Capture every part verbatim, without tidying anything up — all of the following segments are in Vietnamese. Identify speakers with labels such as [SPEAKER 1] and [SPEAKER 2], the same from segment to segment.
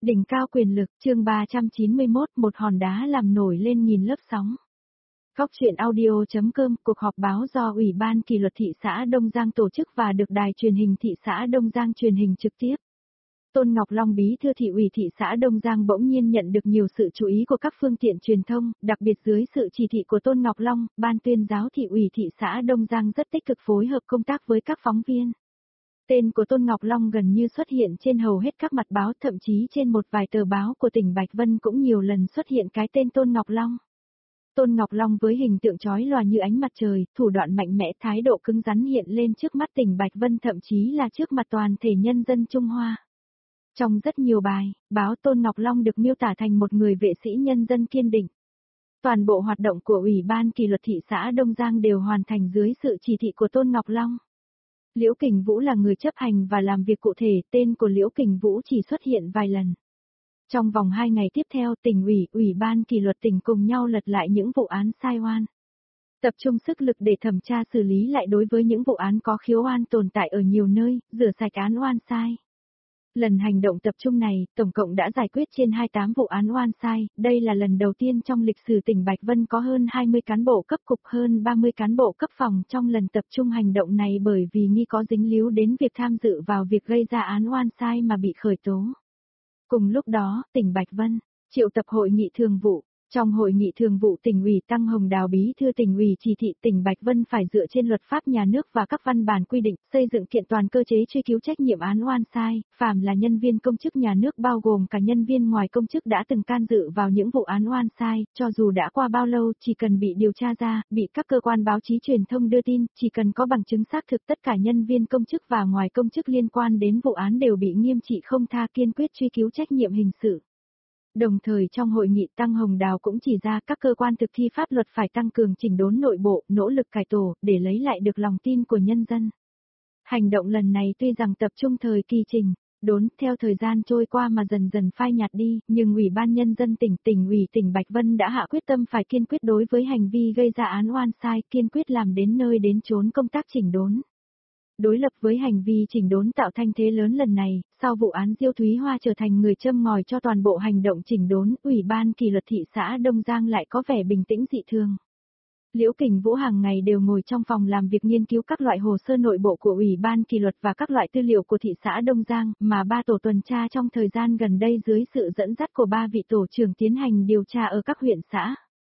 [SPEAKER 1] Đỉnh cao quyền lực, chương ba trăm chín mươi mốt, một hòn đá làm nổi lên nghìn lớp sóng. Góc truyện audio.com, cuộc họp báo do Ủy ban kỷ luật thị xã Đông Giang tổ chức và được đài truyền hình thị xã Đông Giang truyền hình trực tiếp. Tôn Ngọc Long, bí thư thị ủy thị xã Đông Giang bỗng nhiên nhận được nhiều sự chú ý của các phương tiện truyền thông, đặc biệt dưới sự chỉ thị của Tôn Ngọc Long, ban tuyên giáo thị ủy thị xã Đông Giang rất tích cực phối hợp công tác với các phóng viên. Tên của Tôn Ngọc Long gần như xuất hiện trên hầu hết các mặt báo, thậm chí trên một vài tờ báo của tỉnh Bạch Vân cũng nhiều lần xuất hiện cái tên Tôn Ngọc Long. Tôn Ngọc Long với hình tượng chói lòa như ánh mặt trời, thủ đoạn mạnh mẽ, thái độ cứng rắn hiện lên trước mắt tỉnh Bạch Vân, thậm chí là trước mặt toàn thể nhân dân Trung Hoa. Trong rất nhiều bài, báo Tôn Ngọc Long được miêu tả thành một người vệ sĩ nhân dân kiên định. Toàn bộ hoạt động của Ủy ban kỷ luật thị xã Đông Giang đều hoàn thành dưới sự chỉ thị của Tôn Ngọc Long. Liễu Kình Vũ là người chấp hành và làm việc cụ thể, tên của Liễu Kình Vũ chỉ xuất hiện vài lần. Trong vòng hai ngày tiếp theo, tỉnh ủy, Ủy ban kỷ luật tỉnh cùng nhau lật lại những vụ án sai oan. Tập trung sức lực để thẩm tra xử lý lại đối với những vụ án có khiếu oan tồn tại ở nhiều nơi, rửa sạch án oan sai. Lần hành động tập trung này, tổng cộng đã giải quyết trên hai mươi tám vụ án oan sai, đây là lần đầu tiên trong lịch sử tỉnh Bạch Vân có hơn hai mươi cán bộ cấp cục, hơn ba mươi cán bộ cấp phòng trong lần tập trung hành động này bởi vì nghi có dính líu đến việc tham dự vào việc gây ra án oan sai mà bị khởi tố. Cùng lúc đó, tỉnh Bạch Vân triệu tập hội nghị thường vụ. Trong hội nghị thường vụ tỉnh ủy, Tăng Hồng Đào, bí thư tỉnh ủy chỉ thị tỉnh Bạch Vân phải dựa trên luật pháp nhà nước và các văn bản quy định, xây dựng kiện toàn cơ chế truy cứu trách nhiệm án oan sai, phàm là nhân viên công chức nhà nước bao gồm cả nhân viên ngoài công chức đã từng can dự vào những vụ án oan sai, cho dù đã qua bao lâu, chỉ cần bị điều tra ra, bị các cơ quan báo chí truyền thông đưa tin, chỉ cần có bằng chứng xác thực, tất cả nhân viên công chức và ngoài công chức liên quan đến vụ án đều bị nghiêm trị không tha, kiên quyết truy cứu trách nhiệm hình sự. Đồng thời trong hội nghị, Tăng Hồng Đào cũng chỉ ra các cơ quan thực thi pháp luật phải tăng cường chỉnh đốn nội bộ, nỗ lực cải tổ, để lấy lại được lòng tin của nhân dân. Hành động lần này tuy rằng tập trung thời kỳ chỉnh đốn, theo thời gian trôi qua mà dần dần phai nhạt đi, nhưng Ủy ban Nhân dân tỉnh, tỉnh ủy tỉnh Bạch Vân đã hạ quyết tâm phải kiên quyết đối với hành vi gây ra án oan sai, kiên quyết làm đến nơi đến chốn công tác chỉnh đốn. Đối lập với hành vi chỉnh đốn tạo thanh thế lớn lần này, sau vụ án Diêu Thúy Hoa trở thành người châm ngòi cho toàn bộ hành động chỉnh đốn, Ủy ban kỷ luật thị xã Đông Giang lại có vẻ bình tĩnh dị thường. Liễu Kình Vũ hàng ngày đều ngồi trong phòng làm việc nghiên cứu các loại hồ sơ nội bộ của Ủy ban kỷ luật và các loại tư liệu của thị xã Đông Giang, mà ba tổ tuần tra trong thời gian gần đây dưới sự dẫn dắt của ba vị tổ trưởng tiến hành điều tra ở các huyện xã.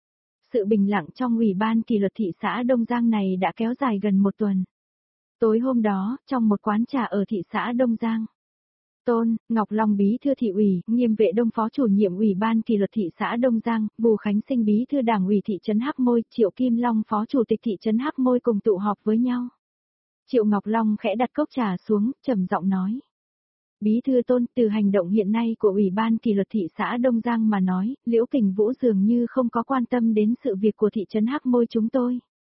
[SPEAKER 1] Sự bình lặng trong Ủy ban kỷ luật thị xã Đông Giang này đã kéo dài gần một tuần. Tối hôm đó, trong một quán trà ở thị xã Đông Giang, Tôn Ngọc Long, bí thư thị ủy, Nghiêm Vệ Đông, phó chủ nhiệm Ủy ban kỷ luật thị xã Đông Giang, Bùi Khánh Sinh, bí thư đảng ủy thị trấn Hắc Môi, Triệu Kim Long, phó chủ tịch thị trấn Hắc Môi cùng tụ họp với nhau. Triệu Ngọc Long khẽ đặt cốc trà xuống, trầm giọng nói: Bí thư Tôn, từ hành động hiện nay của Ủy ban kỷ luật thị xã Đông Giang mà nói, Liễu Kình Vũ dường như không có quan tâm đến sự việc của thị trấn Hắc Môi chúng tôi.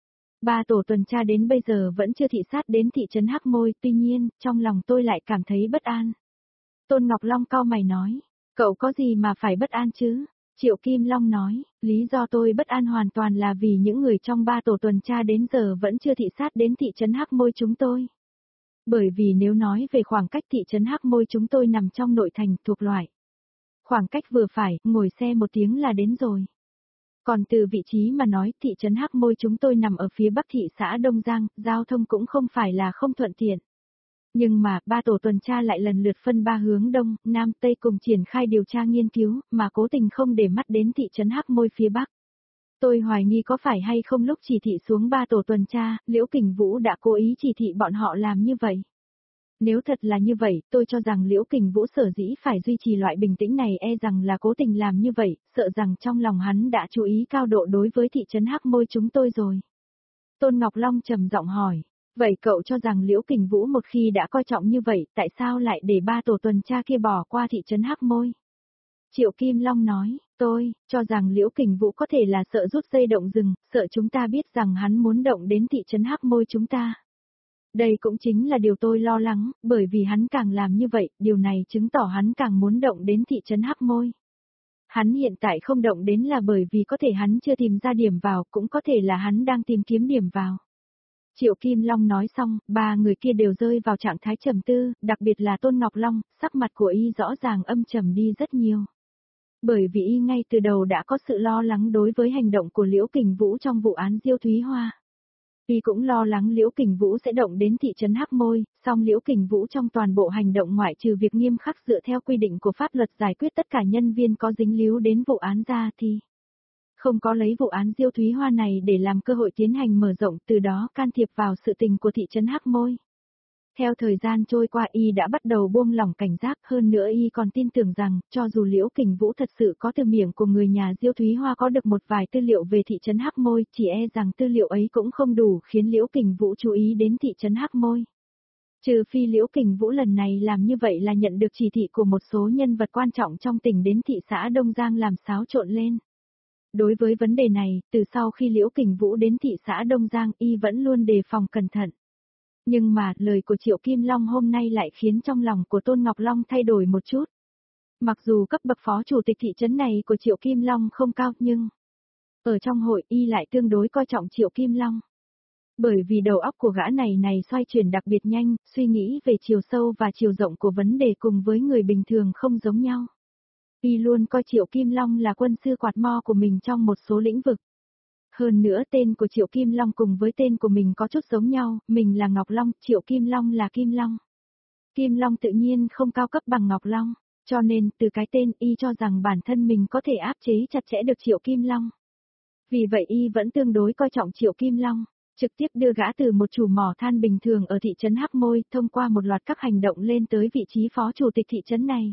[SPEAKER 1] Ba tổ tuần tra đến bây giờ vẫn chưa thị sát đến thị trấn Hắc Môi, tuy nhiên, trong lòng tôi lại cảm thấy bất an. Tôn Ngọc Long cau mày nói: Cậu có gì mà phải bất an chứ? Triệu Kim Long nói: Lý do tôi bất an hoàn toàn là vì những người trong ba tổ tuần tra đến giờ vẫn chưa thị sát đến thị trấn Hắc Môi chúng tôi. Bởi vì nếu nói về khoảng cách, thị trấn Hắc Môi chúng tôi nằm trong nội thành, thuộc loại khoảng cách vừa phải, ngồi xe một tiếng là đến rồi. Còn từ vị trí mà nói, thị trấn Hắc Môi chúng tôi nằm ở phía bắc thị xã Đông Giang, giao thông cũng không phải là không thuận tiện. Nhưng mà, ba tổ tuần tra lại lần lượt phân ba hướng đông, nam, tây cùng triển khai điều tra nghiên cứu, mà cố tình không để mắt đến thị trấn Hắc Môi phía bắc. Tôi hoài nghi có phải hay không lúc chỉ thị xuống ba tổ tuần tra, Liễu Kình Vũ đã cố ý chỉ thị bọn họ làm như vậy. Nếu thật là như vậy, tôi cho rằng Liễu Kình Vũ sở dĩ phải duy trì loại bình tĩnh này e rằng là cố tình làm như vậy, sợ rằng trong lòng hắn đã chú ý cao độ đối với thị trấn Hắc Môi chúng tôi rồi. Tôn Ngọc Long trầm giọng hỏi: Vậy cậu cho rằng Liễu Kình Vũ một khi đã coi trọng như vậy, tại sao lại để ba tổ tuần tra kia bỏ qua thị trấn Hắc Môi? Triệu Kim Long nói: Tôi cho rằng Liễu Kình Vũ có thể là sợ rút dây động rừng, sợ chúng ta biết rằng hắn muốn động đến thị trấn Hắc Môi chúng ta. Đây cũng chính là điều tôi lo lắng, bởi vì hắn càng làm như vậy, điều này chứng tỏ hắn càng muốn động đến thị trấn Hắc Môi. Hắn hiện tại không động đến là bởi vì có thể hắn chưa tìm ra điểm vào, cũng có thể là hắn đang tìm kiếm điểm vào. Triệu Kim Long nói xong, ba người kia đều rơi vào trạng thái trầm tư, đặc biệt là Tôn Ngọc Long, sắc mặt của y rõ ràng âm trầm đi rất nhiều. Bởi vì y ngay từ đầu đã có sự lo lắng đối với hành động của Liễu Kình Vũ trong vụ án Diêu Thúy Hoa. Y cũng lo lắng Liễu Kình Vũ sẽ động đến thị trấn Hắc Môi, song Liễu Kình Vũ trong toàn bộ hành động ngoại trừ việc nghiêm khắc dựa theo quy định của pháp luật giải quyết tất cả nhân viên có dính líu đến vụ án ra thì không có lấy vụ án Diêu Thúy Hoa này để làm cơ hội tiến hành mở rộng, từ đó can thiệp vào sự tình của thị trấn Hắc Môi. Theo thời gian trôi qua y đã bắt đầu buông lỏng cảnh giác, hơn nữa y còn tin tưởng rằng, cho dù Liễu Kình Vũ thật sự có từ miệng của người nhà Diêu Thúy Hoa có được một vài tư liệu về thị trấn Hắc Môi, chỉ e rằng tư liệu ấy cũng không đủ khiến Liễu Kình Vũ chú ý đến thị trấn Hắc Môi. Trừ phi Liễu Kình Vũ lần này làm như vậy là nhận được chỉ thị của một số nhân vật quan trọng trong tỉnh đến thị xã Đông Giang làm xáo trộn lên. Đối với vấn đề này, từ sau khi Liễu Kình Vũ đến thị xã Đông Giang y vẫn luôn đề phòng cẩn thận. Nhưng mà, lời của Triệu Kim Long hôm nay lại khiến trong lòng của Tôn Ngọc Long thay đổi một chút. Mặc dù cấp bậc phó chủ tịch thị trấn này của Triệu Kim Long không cao nhưng, ở trong hội y lại tương đối coi trọng Triệu Kim Long. Bởi vì đầu óc của gã này này xoay chuyển đặc biệt nhanh, suy nghĩ về chiều sâu và chiều rộng của vấn đề cùng với người bình thường không giống nhau. Y luôn coi Triệu Kim Long là quân sư quạt mo của mình trong một số lĩnh vực. Hơn nữa tên của Triệu Kim Long cùng với tên của mình có chút giống nhau, mình là Ngọc Long, Triệu Kim Long là Kim Long. Kim Long tự nhiên không cao cấp bằng Ngọc Long, cho nên từ cái tên y cho rằng bản thân mình có thể áp chế chặt chẽ được Triệu Kim Long. Vì vậy y vẫn tương đối coi trọng Triệu Kim Long, trực tiếp đưa gã từ một chủ mỏ than bình thường ở thị trấn Hắc Môi thông qua một loạt các hành động lên tới vị trí phó chủ tịch thị trấn này.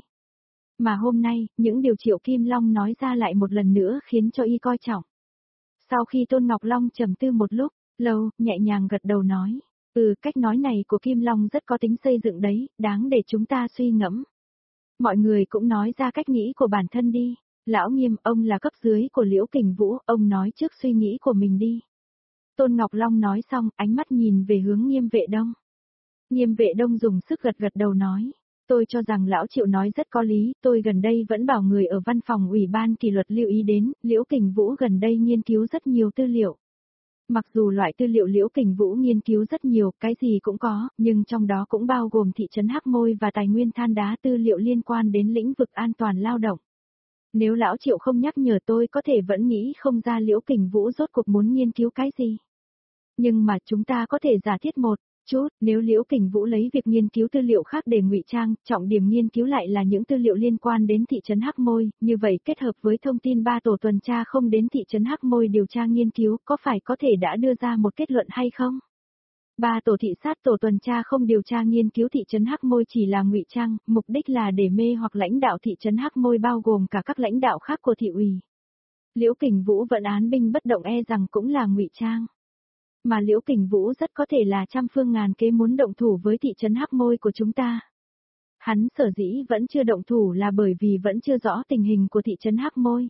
[SPEAKER 1] Mà hôm nay, những điều Triệu Kim Long nói ra lại một lần nữa khiến cho y coi trọng. Sau khi Tôn Ngọc Long trầm tư một lúc, lâu, nhẹ nhàng gật đầu nói, ừ, cách nói này của Kim Long rất có tính xây dựng đấy, đáng để chúng ta suy ngẫm. Mọi người cũng nói ra cách nghĩ của bản thân đi. Lão Nghiêm, ông là cấp dưới của Liễu Kình Vũ, ông nói trước suy nghĩ của mình đi. Tôn Ngọc Long nói xong, ánh mắt nhìn về hướng Nghiêm Vệ Đông. Nghiêm Vệ Đông dùng sức gật gật đầu nói, tôi cho rằng lão Triệu nói rất có lý, tôi gần đây vẫn bảo người ở văn phòng ủy ban kỷ luật lưu ý đến, Liễu Kình Vũ gần đây nghiên cứu rất nhiều tư liệu. Mặc dù loại tư liệu Liễu Kình Vũ nghiên cứu rất nhiều, cái gì cũng có, nhưng trong đó cũng bao gồm thị trấn Hắc Môi và tài nguyên than đá tư liệu liên quan đến lĩnh vực an toàn lao động. Nếu lão Triệu không nhắc nhở tôi có thể vẫn nghĩ không ra Liễu Kình Vũ rốt cuộc muốn nghiên cứu cái gì. Nhưng mà chúng ta có thể giả thiết một chút, nếu Liễu Kình Vũ lấy việc nghiên cứu tư liệu khác để ngụy trang, trọng điểm nghiên cứu lại là những tư liệu liên quan đến thị trấn Hắc Môi, như vậy kết hợp với thông tin ba tổ tuần tra không đến thị trấn Hắc Môi điều tra nghiên cứu, có phải có thể đã đưa ra một kết luận hay không? Ba tổ thị sát tổ tuần tra không điều tra nghiên cứu thị trấn Hắc Môi chỉ là ngụy trang, mục đích là để mê hoặc lãnh đạo thị trấn Hắc Môi bao gồm cả các lãnh đạo khác của thị ủy. Liễu Kình Vũ vận án binh bất động e rằng cũng là ngụy trang. Mà Liễu Kình Vũ rất có thể là trăm phương ngàn kế muốn động thủ với thị trấn Hắc Môi của chúng ta. Hắn sở dĩ vẫn chưa động thủ là bởi vì vẫn chưa rõ tình hình của thị trấn Hắc Môi.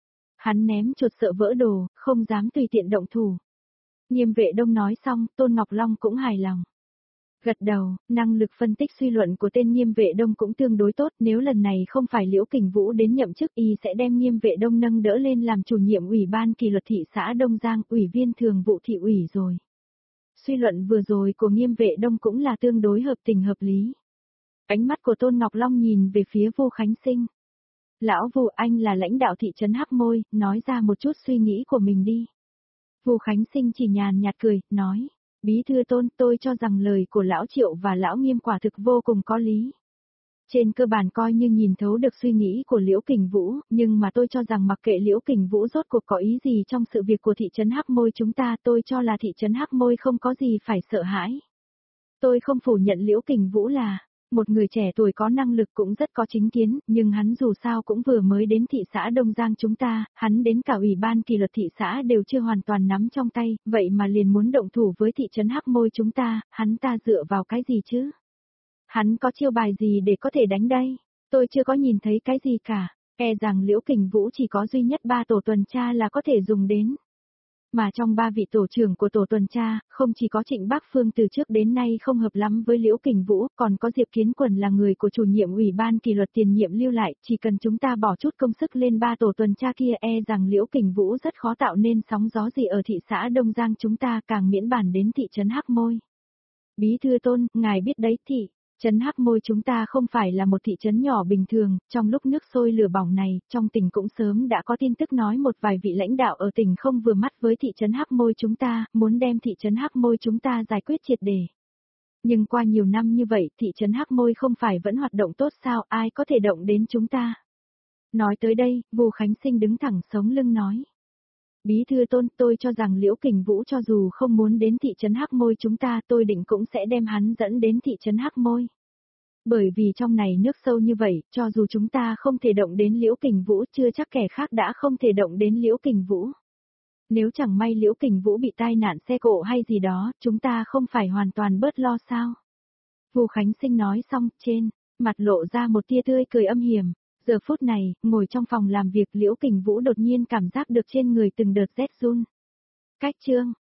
[SPEAKER 1] Hắn ném chuột sợ vỡ đồ, không dám tùy tiện động thủ. Nghiêm Vệ Đông nói xong, Tôn Ngọc Long cũng hài lòng. Gật đầu, năng lực phân tích suy luận của tên Nghiêm Vệ Đông cũng tương đối tốt, nếu lần này không phải Liễu Kình Vũ đến nhậm chức y sẽ đem Nghiêm Vệ Đông nâng đỡ lên làm chủ nhiệm ủy ban kỷ luật thị xã Đông Giang, ủy viên thường vụ thị ủy rồi. Suy luận vừa rồi của Nghiêm Vệ Đông cũng là tương đối hợp tình hợp lý. Ánh mắt của Tôn Ngọc Long nhìn về phía Vu Khánh Sinh. Lão Vu, anh là lãnh đạo thị trấn Hắc Môi, nói ra một chút suy nghĩ của mình đi. Vu Khánh Sinh chỉ nhàn nhạt cười, nói. Bí thư Tôn, tôi cho rằng lời của lão Triệu và lão Nghiêm quả thực vô cùng có lý. Trên cơ bản coi như nhìn thấu được suy nghĩ của Liễu Kình Vũ, nhưng mà tôi cho rằng mặc kệ Liễu Kình Vũ rốt cuộc có ý gì trong sự việc của thị trấn Hắc Môi chúng ta, tôi cho là thị trấn Hắc Môi không có gì phải sợ hãi. Tôi không phủ nhận Liễu Kình Vũ là một người trẻ tuổi có năng lực cũng rất có chính kiến, nhưng hắn dù sao cũng vừa mới đến thị xã Đông Giang chúng ta, hắn đến cả ủy ban kỷ luật thị xã đều chưa hoàn toàn nắm trong tay, vậy mà liền muốn động thủ với thị trấn Hắc Môi chúng ta, hắn ta dựa vào cái gì chứ? Hắn có chiêu bài gì để có thể đánh đây? Tôi chưa có nhìn thấy cái gì cả, e rằng Liễu Kình Vũ chỉ có duy nhất ba tổ tuần tra là có thể dùng đến. Mà trong ba vị tổ trưởng của tổ tuần tra, không chỉ có Trịnh Bác Phương từ trước đến nay không hợp lắm với Liễu Kình Vũ, còn có Diệp Kiến Quần là người của chủ nhiệm ủy ban kỷ luật tiền nhiệm lưu lại, chỉ cần chúng ta bỏ chút công sức lên ba tổ tuần tra kia e rằng Liễu Kình Vũ rất khó tạo nên sóng gió gì ở thị xã Đông Giang chúng ta, càng miễn bàn đến thị trấn Hắc Môi. Bí thư Tôn, ngài biết đấy, thị trấn Hắc Môi chúng ta không phải là một thị trấn nhỏ bình thường, trong lúc nước sôi lửa bỏng này, trong tỉnh cũng sớm đã có tin tức nói một vài vị lãnh đạo ở tỉnh không vừa mắt với thị trấn Hắc Môi chúng ta, muốn đem thị trấn Hắc Môi chúng ta giải quyết triệt để. Nhưng qua nhiều năm như vậy, thị trấn Hắc Môi không phải vẫn hoạt động tốt sao, ai có thể động đến chúng ta. Nói tới đây, Vu Khánh Sinh đứng thẳng sống lưng nói. Bí thư Tôn, tôi cho rằng Liễu Kình Vũ cho dù không muốn đến thị trấn Hắc Môi chúng ta, tôi định cũng sẽ đem hắn dẫn đến thị trấn Hắc Môi. Bởi vì trong này nước sâu như vậy, cho dù chúng ta không thể động đến Liễu Kình Vũ, chưa chắc kẻ khác đã không thể động đến Liễu Kình Vũ. Nếu chẳng may Liễu Kình Vũ bị tai nạn xe cộ hay gì đó, chúng ta không phải hoàn toàn bớt lo sao? Vu Khánh Sinh nói xong, trên mặt lộ ra một tia tươi cười âm hiểm. Giờ phút này, ngồi trong phòng làm việc Liễu Kình Vũ đột nhiên cảm giác được trên người từng đợt rét run. Cách chương